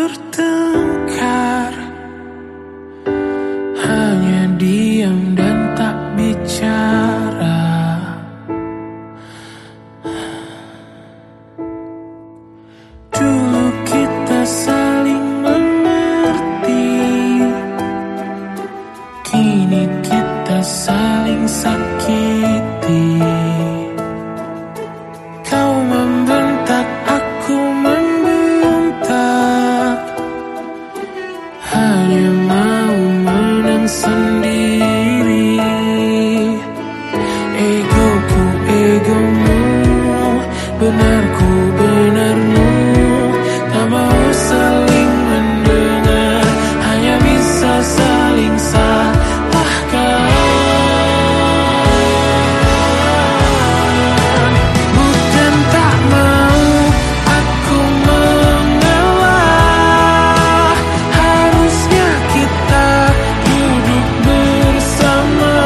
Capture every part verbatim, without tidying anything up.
bertengkar, hanya diam dan tak bicara. Dulu kita saling mengerti, kini kita saling sakiti. Kau membentak, aku membentak, hanya mau menang sendiri. Egoku egomu, benarku benarmu, tak mau saling mendengar, hanya bisa saling salahkan. Bukan tak mau aku mengalah, harusnya kita duduk bersama,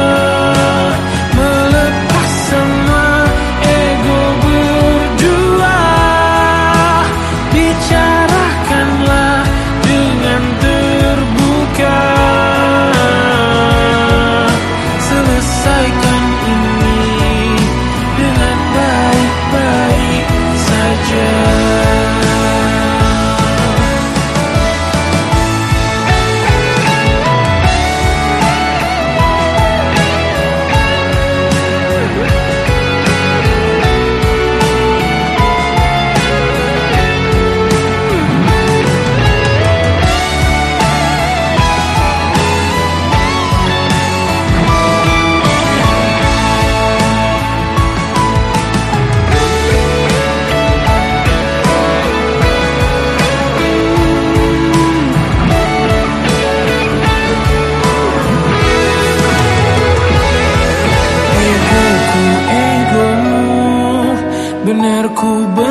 melepas semua ego berdua. Bicarakanlah dengan terbuka, selesaikan ini dengan baik-baik saja. Benarku